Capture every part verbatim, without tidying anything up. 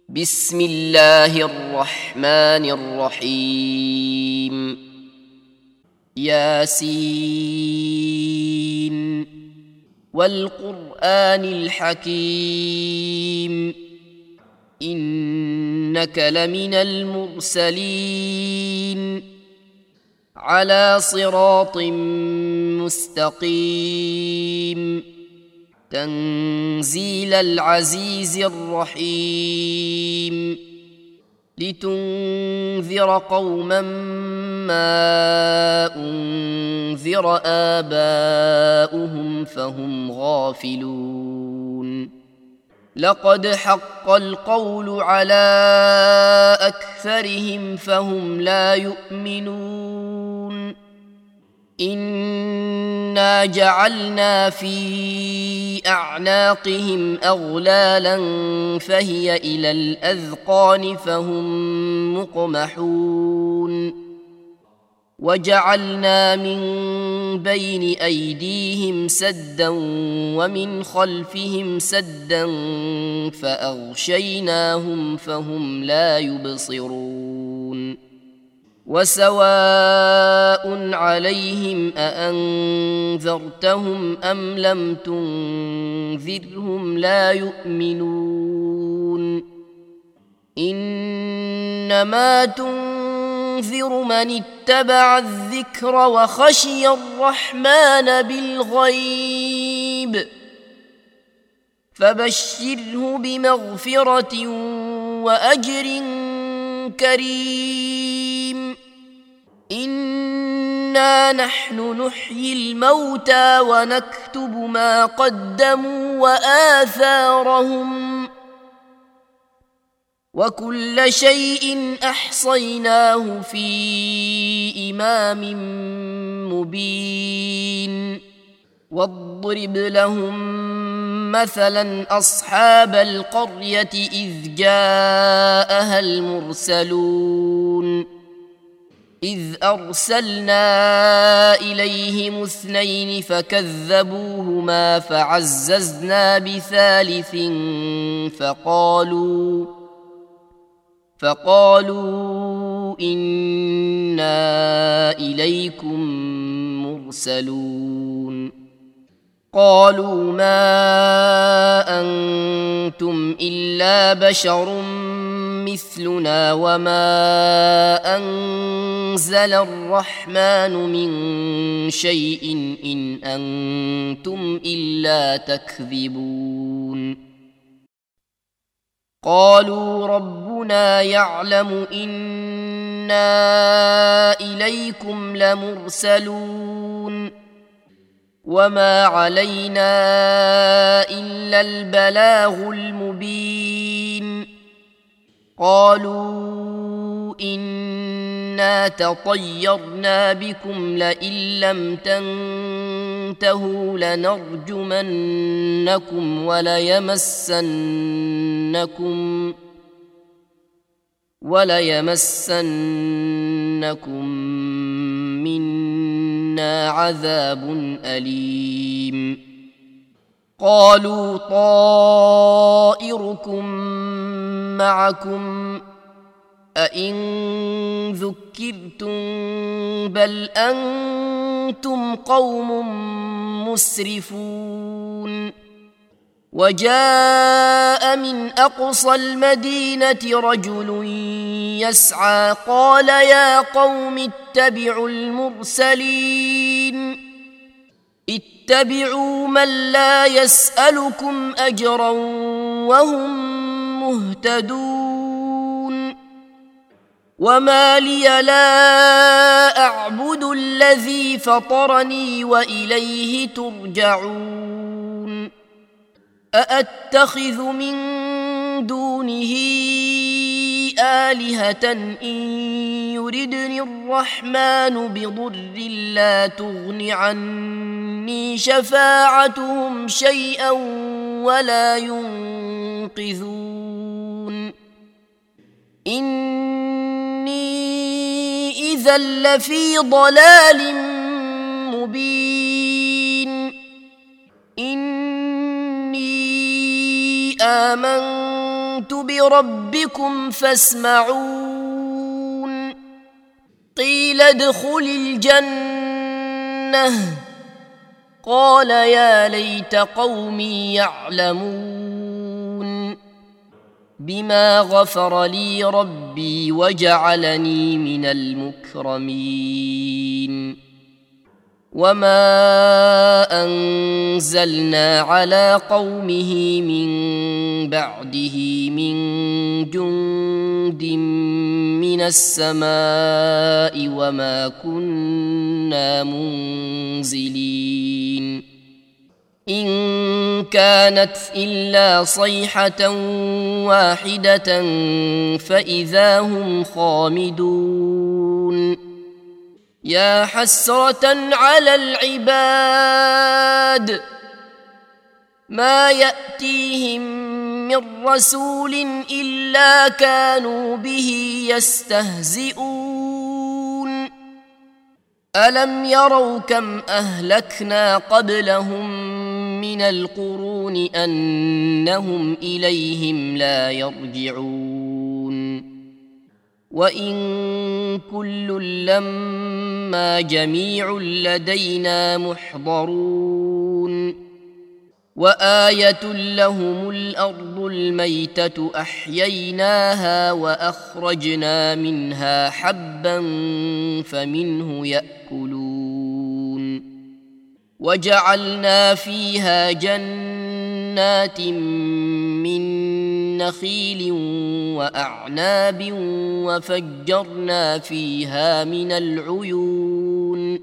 بسم الله الرحمن الرحيم ياسين والقرآن الحكيم إنك لمن المرسلين على صراط مستقيم تنزيل العزيز الرحيم لتنذر قوما ما أنذر آباؤهم فهم غافلون لقد حق القول على أكثرهم فهم لا يؤمنون إنا جعلنا في أعناقهم أغلالا فهي إلى الأذقان فهم مقمحون وجعلنا من بين أيديهم سدا ومن خلفهم سدا فأغشيناهم فهم لا يبصرون وسواء عليهم أأنذرتهم أم لم تنذرهم لا يؤمنون إنما تنذر من اتبع الذكر وخشي الرحمن بالغيب فبشره بمغفرة وأجر كريم إنا نحن نحيي الموتى ونكتب ما قدموا وآثارهم وكل شيء أحصيناه في إمام مبين واضرب لهم مثلا أصحاب القرية إذ جاءها المرسلون إذ أرسلنا إليهم اثنين فكذبوهما فعززنا بثالث فقالوا فقالوا إنا إليكم مرسلون قالوا ما أنتم إلا بشر مثلنا وما أنزل الرحمن من شيء إن أنتم إلا تكذبون قالوا ربنا يعلم إنا إليكم لمرسلون وما علينا إلا البلاغ المبين قالوا إنا تطيرنا بكم لئن لم تنتهوا لنرجمنكم وليمسنكم وليمسنكم منا عذاب أليم قالوا طائركم معكم أئن ذكرتم بل أنتم قوم مسرفون وجاء من أقصى المدينة رجل يسعى قال يا قوم اتبعوا المرسلين اتبعوا من لا يسألكم أجرا وهم مهتدون وما لي لا أعبد الذي فطرني وإليه ترجعون أأتخذ من دونه آلهة إن يردني الرحمن بضر لا تغن عني شفاعتهم شيئا ولا ينقذون إني إذا لفي ضلال مبين إني آمنت آمنت بربكم فاسمعون قيل ادخل الجنة قال يا ليت قومي يعلمون بما غفر لي ربي وجعلني من المكرمين وما أنزلنا على قومه من بعده من جند من السماء وما كنا منزلين إن كانت إلا صيحة واحدة فإذا هم خامدون يا حسرة على العباد ما يأتيهم من رسول إلا كانوا به يستهزئون ألم يروا كم أهلكنا قبلهم من القرون أنهم إليهم لا يرجعون وإن كل لما جميع لدينا محضرون وآية لهم الأرض الميتة أحييناها وأخرجنا منها حبا فمنه يأكلون وجعلنا فيها جنات من نخيل وأعناب وفجرنا فيها من العيون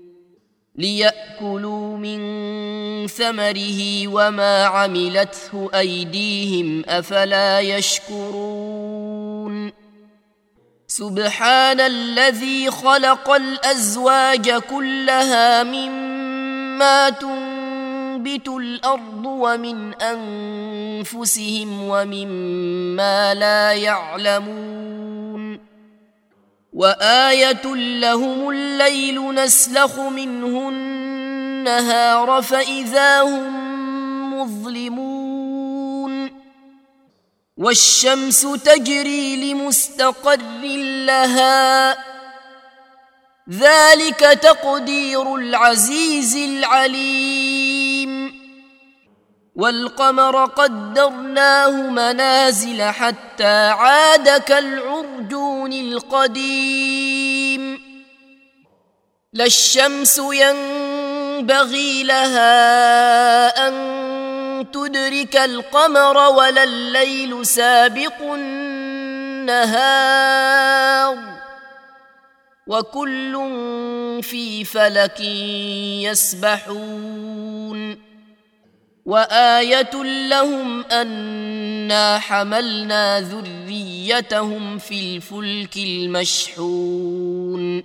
ليأكلوا من ثمره وما عملته أيديهم أفلا يشكرون سبحان الذي خلق الأزواج كلها مما تنبت الأرض ومن أنفسهم ومما لا يعلمون وآية لهم الليل نسلخ منه النهار فإذا هم مظلمون والشمس تجري لمستقر لها ذلك تقدير العزيز العليم والقمر قدرناه منازل حتى عاد كالعرجون القديم لا الشمس ينبغي لها أن تدرك القمر ولا الليل سابق النهار وكل في فلك يسبحون وآية لهم أنا حملنا ذريتهم في الفلك المشحون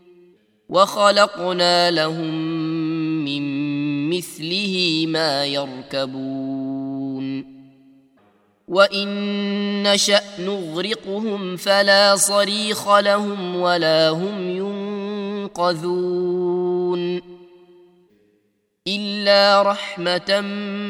وخلقنا لهم من مثله ما يركبون وإن نشأ نغرقهم فلا صريخ لهم ولا هم ينقذون إلا رحمة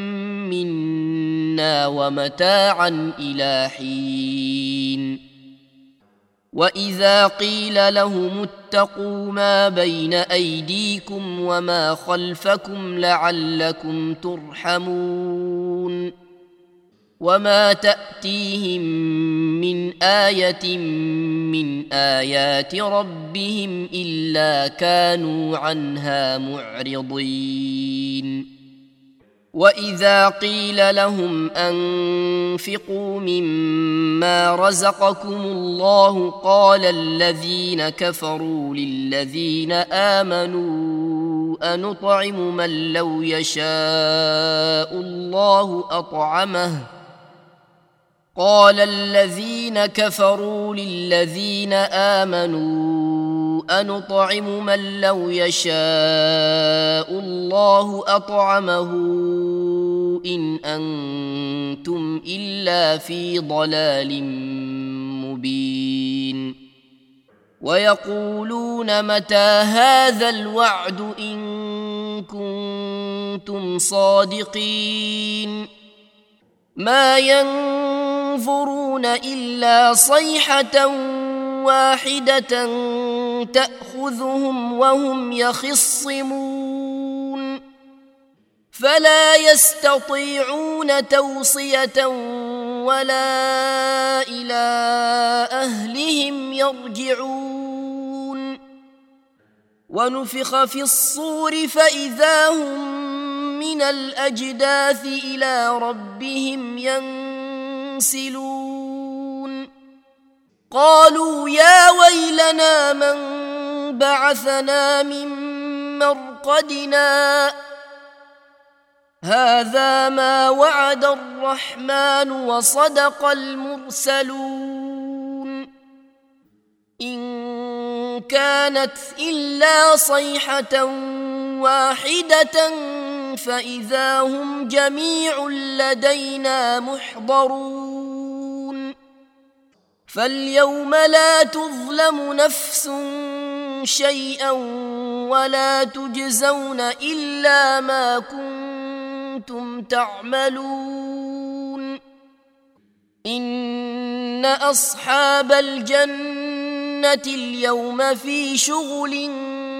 منا ومتاعا إلى حين وإذا قيل لهم اتقوا ما بين أيديكم وما خلفكم لعلكم ترحمون وما تأتيهم من آية من آيات ربهم إلا كانوا عنها معرضين وإذا قيل لهم أنفقوا مما رزقكم الله قال الذين كفروا للذين آمنوا أنطعم من لو يشاء الله أطعمه قال الذين كفروا للذين آمنوا أنطعم من لو يشاء الله أطعمه إن أنتم إلا في ضلال مبين ويقولون متى هذا الوعد إن كنتم صادقين ما ينظرون إلا صيحة واحدة تأخذهم وهم يخصمون فلا يستطيعون توصية ولا إلى أهلهم يرجعون ونفخ في الصور فإذا هم من الأجداث إلى ربهم ينسلون قالوا يا ويلنا من بعثنا من مرقدنا هذا ما وعد الرحمن وصدق المرسلون إن كانت إلا صيحة واحدة فإذا هم جميع لدينا محضرون فاليوم لا تظلم نفس شيئا ولا تجزون إلا ما كنتم تعملون إن أصحاب الجنة اليوم في شغل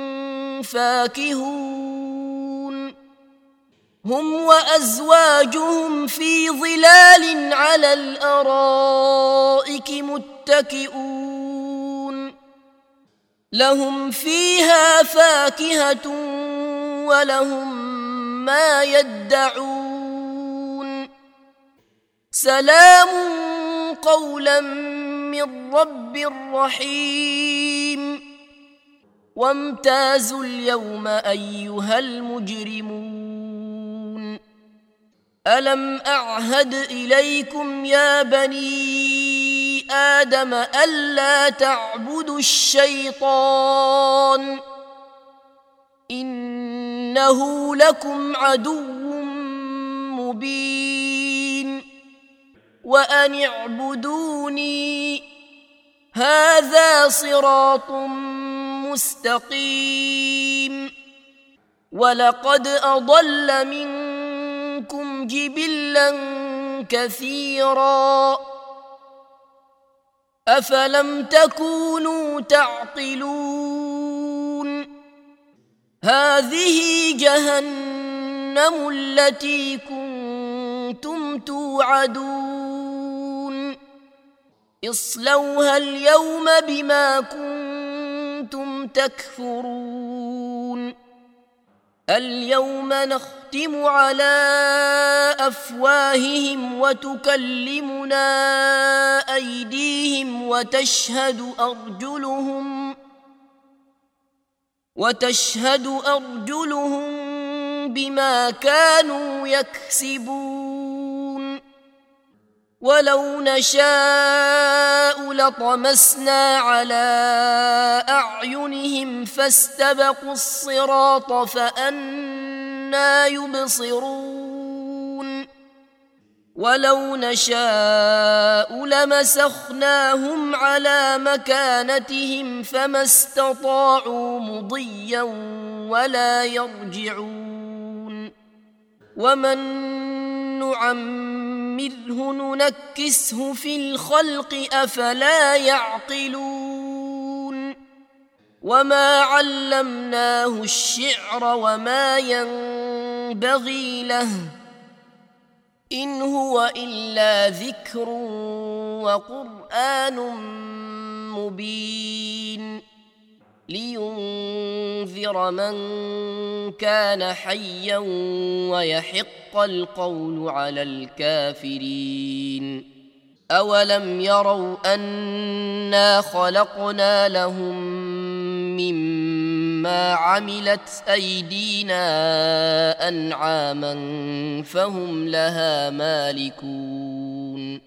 فاكهون هم وأزواجهم في ظلال على الأرائك متكئون لهم فيها فاكهة ولهم ما يدعون سلام قولا من رب رحيم وامتازوا اليوم أيها المجرمون ألم أعهد إليكم يا بني آدم ألا تعبدوا الشيطان إنه لكم عدو مبين وأن اعبدوني هذا صراط مستقيم ولقد أضل منكم جبلا كثيرا أفلم تكونوا تعقلون هذه جهنم التي كنتم توعدون اصلوها اليوم بما كنتم تكفرون اليوم نختم على أفواههم وتكلمنا أيديهم وتشهد أرجلهم وتشهد أرجلهم بما كانوا يكسبون ولو نشاء لطمسنا على أعينهم فاستبقوا الصراط فأنى يبصرون ولو نشاء لمسخناهم على مكانتهم فما استطاعوا مضيا ولا يرجعون ومن نعمره ننكسه في الخلق أفلا يعقلون وما علمناه الشعر وما ينبغي له إن هو إلا ذكر وقرآن مبين لينذر من كان حيا ويحق القول على الكافرين أولم يروا أنا خلقنا لهم مما عملت أيدينا أنعاما فهم لها مالكون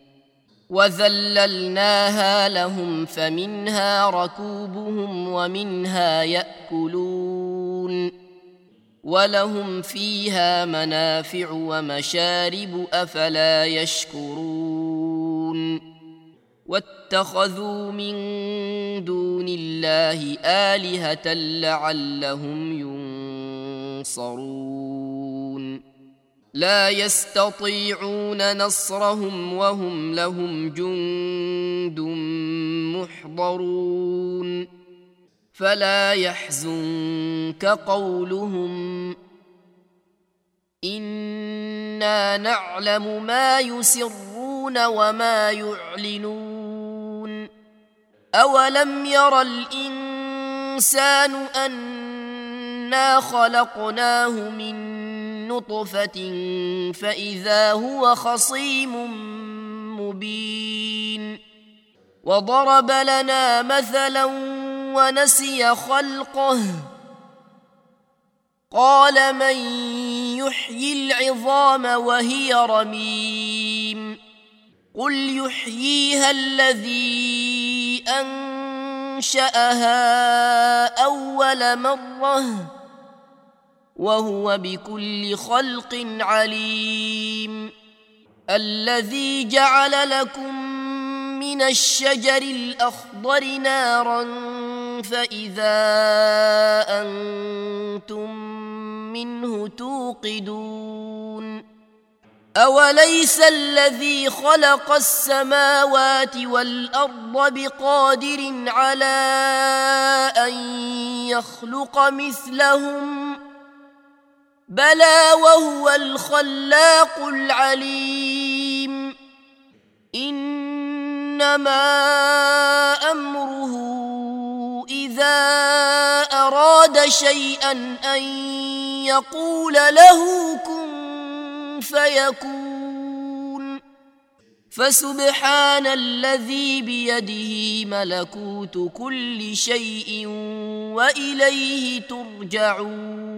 وذللناها لهم فمنها ركوبهم ومنها يأكلون ولهم فيها منافع ومشارب أفلا يشكرون واتخذوا من دون الله آلهة لعلهم ينصرون لا يستطيعون نصرهم وهم لهم جند محضرون فلا يحزنك قولهم إنا نعلم ما يسرون وما يعلنون أولم ير الإنسان أنا خلقناه من نطفة فإذا هو خصيم مبين وضرب لنا مثلا ونسي خلقه قال من يحيي العظام وهي رميم قل يحييها الذي أنشأها أول مرة وهو بكل خلق عليم الذي جعل لكم من الشجر الأخضر نارا فإذا أنتم منه توقدون أوليس الذي خلق السماوات والأرض بقادر على أن يخلق مثلهم بلى وهو الخلاق العليم إنما أمره إذا أراد شيئا أن يقول له كن فيكون فسبحان الذي بيده ملكوت كل شيء وإليه ترجعون